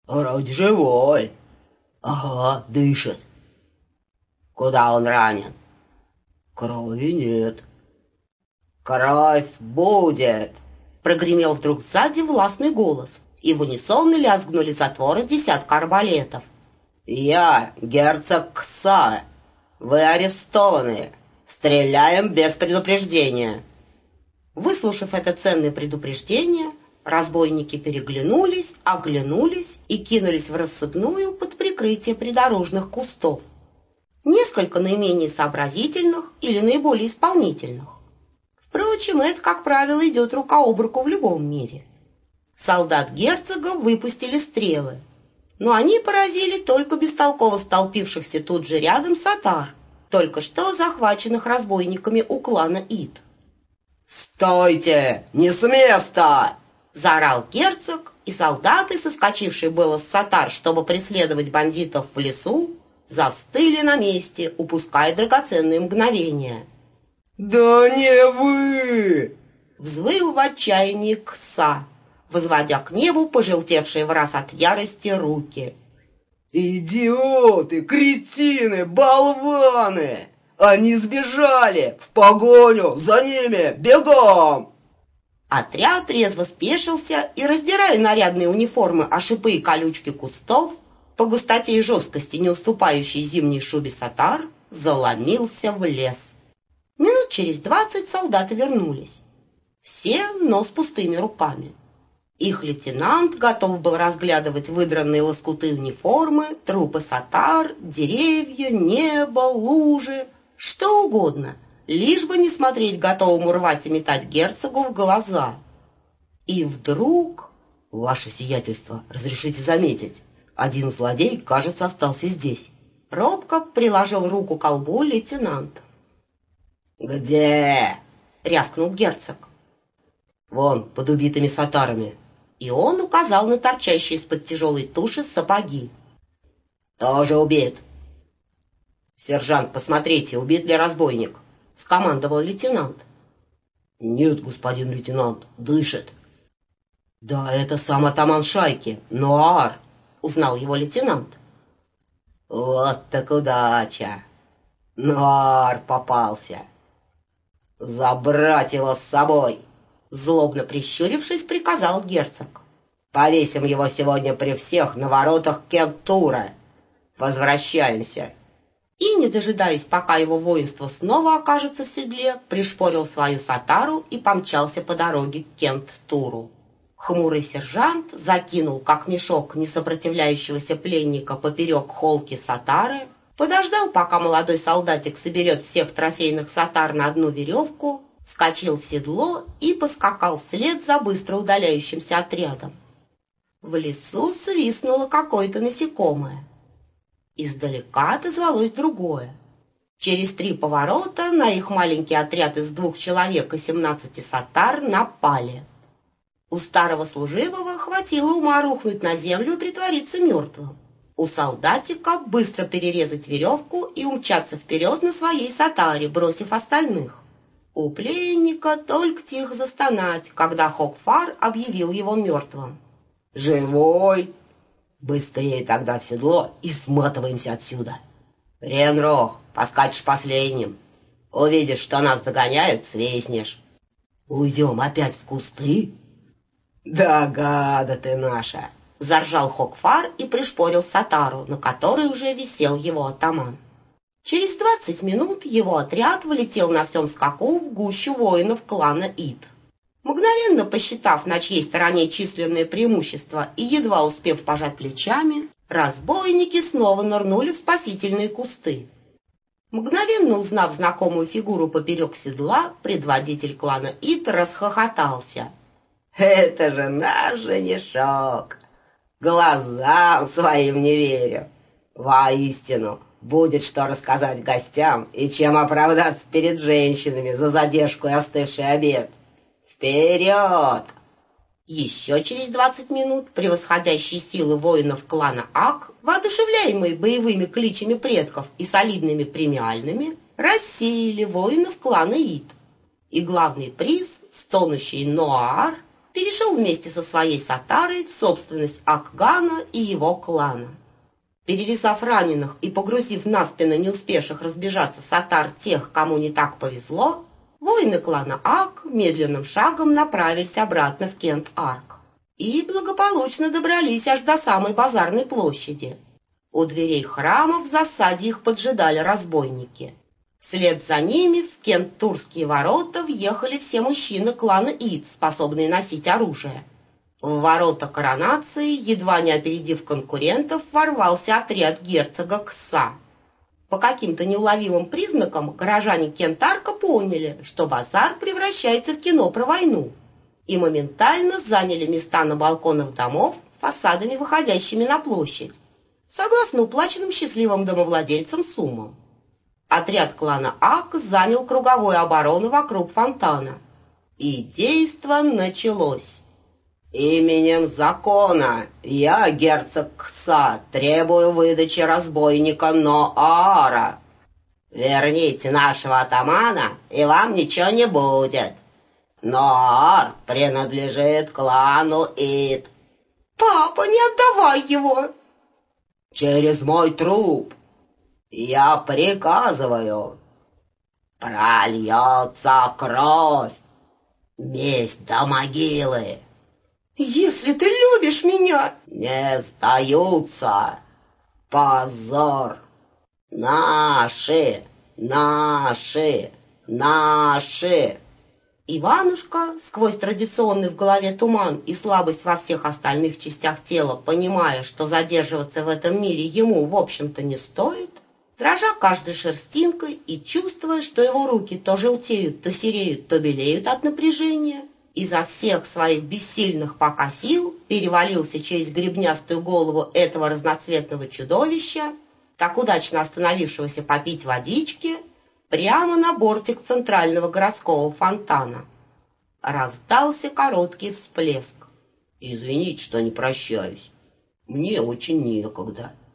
Вроде живой. Ага, дышит. Куда он ранен? Крови нет. Кровь будет, прогремел вдруг сзади властный голос, и в унисон лязгнули затворы десятка арбалетов. Я герцог Кса. Вы арестованы. Стреляем без предупреждения. Выслушав это ценное предупреждение, разбойники переглянулись, оглянулись и кинулись в рассыпную под прикрытие придорожных кустов. Несколько наименее сообразительных или наиболее исполнительных. Впрочем, это, как правило, идет рука об руку в любом мире. Солдат герцога выпустили стрелы, но они поразили только бестолково столпившихся тут же рядом сатар, только что захваченных разбойниками у клана Ит. «Стойте! Не с места!» — заорал герцог, и солдаты, соскочившие было с сатар, чтобы преследовать бандитов в лесу, застыли на месте, упуская драгоценные мгновения. «Да не вы!» — взвыл в отчаянии Кса, возводя к небу пожелтевшие в раз от ярости руки. «Идиоты, кретины, болваны! Они сбежали! В погоню! За ними! Бегом!» Отряд резво спешился и, раздирая нарядные униформы о шипы и колючки кустов, по густоте и жесткости не уступающей зимней шубе сатар, заломился в лес. Минут через 20 солдаты вернулись. Все, но с пустыми руками. Их лейтенант готов был разглядывать выдранные лоскуты униформы, трупы сатар, деревья, небо, лужи, что угодно, лишь бы не смотреть готовому рвать и метать герцогу в глаза. И вдруг... «Ваше сиятельство, разрешите заметить, один злодей, кажется, остался здесь». Робко приложил руку к колбу лейтенант. «Где?» — рявкнул герцог. «Вон, под убитыми сатарами». И он указал на торчащие из-под тяжелой туши сапоги. «Тоже убит». «Сержант, посмотрите, убит ли разбойник?» — скомандовал лейтенант. «Нет, господин лейтенант, дышит». «Да это сам атаман шайки, Нуар», — узнал его лейтенант. «Вот так удача! Нуар попался! Забрать его с собой!» Злобно прищурившись, приказал герцог. «Повесим его сегодня при всех на воротах Кент-Тура. Возвращаемся». И, не дожидаясь, пока его воинство снова окажется в седле, пришпорил свою сатару и помчался по дороге к Кент-Туру. Хмурый сержант закинул, как мешок несопротивляющегося пленника, поперек холки сатары, подождал, пока молодой солдатик соберет всех трофейных сатар на одну веревку, вскочил в седло и поскакал вслед за быстро удаляющимся отрядом. В лесу свистнуло какое-то насекомое. Издалека отозвалось другое. Через 3 поворота на их маленький отряд из 2 человек и 17 сатар напали. У старого служивого хватило ума рухнуть на землю и притвориться мертвым. У солдатика быстро перерезать веревку и умчаться вперед на своей сатаре, бросив остальных. У пленника только тихо застонать, когда Хокфар объявил его мертвым. «Живой! Быстрее тогда в седло и сматываемся отсюда. Ренрох, поскачешь последним. Увидишь, что нас догоняют, свистнешь. Уйдем опять в кусты?» «Да гада ты наша!» — заржал Хокфар и пришпорил сатару, на которой уже висел его атаман. Через 20 минут его отряд влетел на всем скаку в гущу воинов клана Ит. Мгновенно посчитав, на чьей стороне численное преимущество, и едва успев пожать плечами, разбойники снова нырнули в спасительные кусты. Мгновенно узнав знакомую фигуру поперек седла, предводитель клана Ит расхохотался. «Это же наш женишок! Глазам своим не верю! Воистину, будет что рассказать гостям и чем оправдаться перед женщинами за задержку и остывший обед! Вперед!» Еще через 20 минут превосходящие силы воинов клана Ак, воодушевляемые боевыми кличами предков и солидными премиальными, рассеяли воинов клана Ит. И главный приз, стонущий Ноаар, перешел вместе со своей сатарой в собственность Акгана и его клана. Перевязав раненых и погрузив на спины не успевших разбежаться сатар тех, кому не так повезло, воины клана Ак медленным шагом направились обратно в Кент-Арк и благополучно добрались аж до самой базарной площади. У дверей храма в засаде их поджидали разбойники. Вслед за ними в Кент-Турские ворота въехали все мужчины клана Ид, способные носить оружие. В ворота коронации, едва не опередив конкурентов, ворвался отряд герцога Кса. По каким-то неуловимым признакам горожане Кент-Арка поняли, что базар превращается в кино про войну, и моментально заняли места на балконах домов, фасадами выходящими на площадь, согласно уплаченным счастливым домовладельцам суммам. Отряд клана Ак занял круговую оборону вокруг фонтана. И действо началось. «Именем закона я, герцог Кса, требую выдачи разбойника Ноара. Верните нашего атамана, и вам ничего не будет. Ноар принадлежит клану Ид». «Папа, не отдавай его!» «Через мой труп. Я приказываю. Прольется кровь. Месть до могилы. Если ты любишь меня...» Не сдаются. Позор. Наши, наши, наши. Иванушка, сквозь традиционный в голове туман и слабость во всех остальных частях тела, понимая, что задерживаться в этом мире ему, в общем-то, не стоит, дрожа каждой шерстинкой и чувствуя, что его руки то желтеют, то сереют, то белеют от напряжения, изо всех своих бессильных пока сил перевалился через гребнястую голову этого разноцветного чудовища, так удачно остановившегося попить водички, прямо на бортик центрального городского фонтана. Раздался короткий всплеск. «Извините, что не прощаюсь. Мне очень некогда».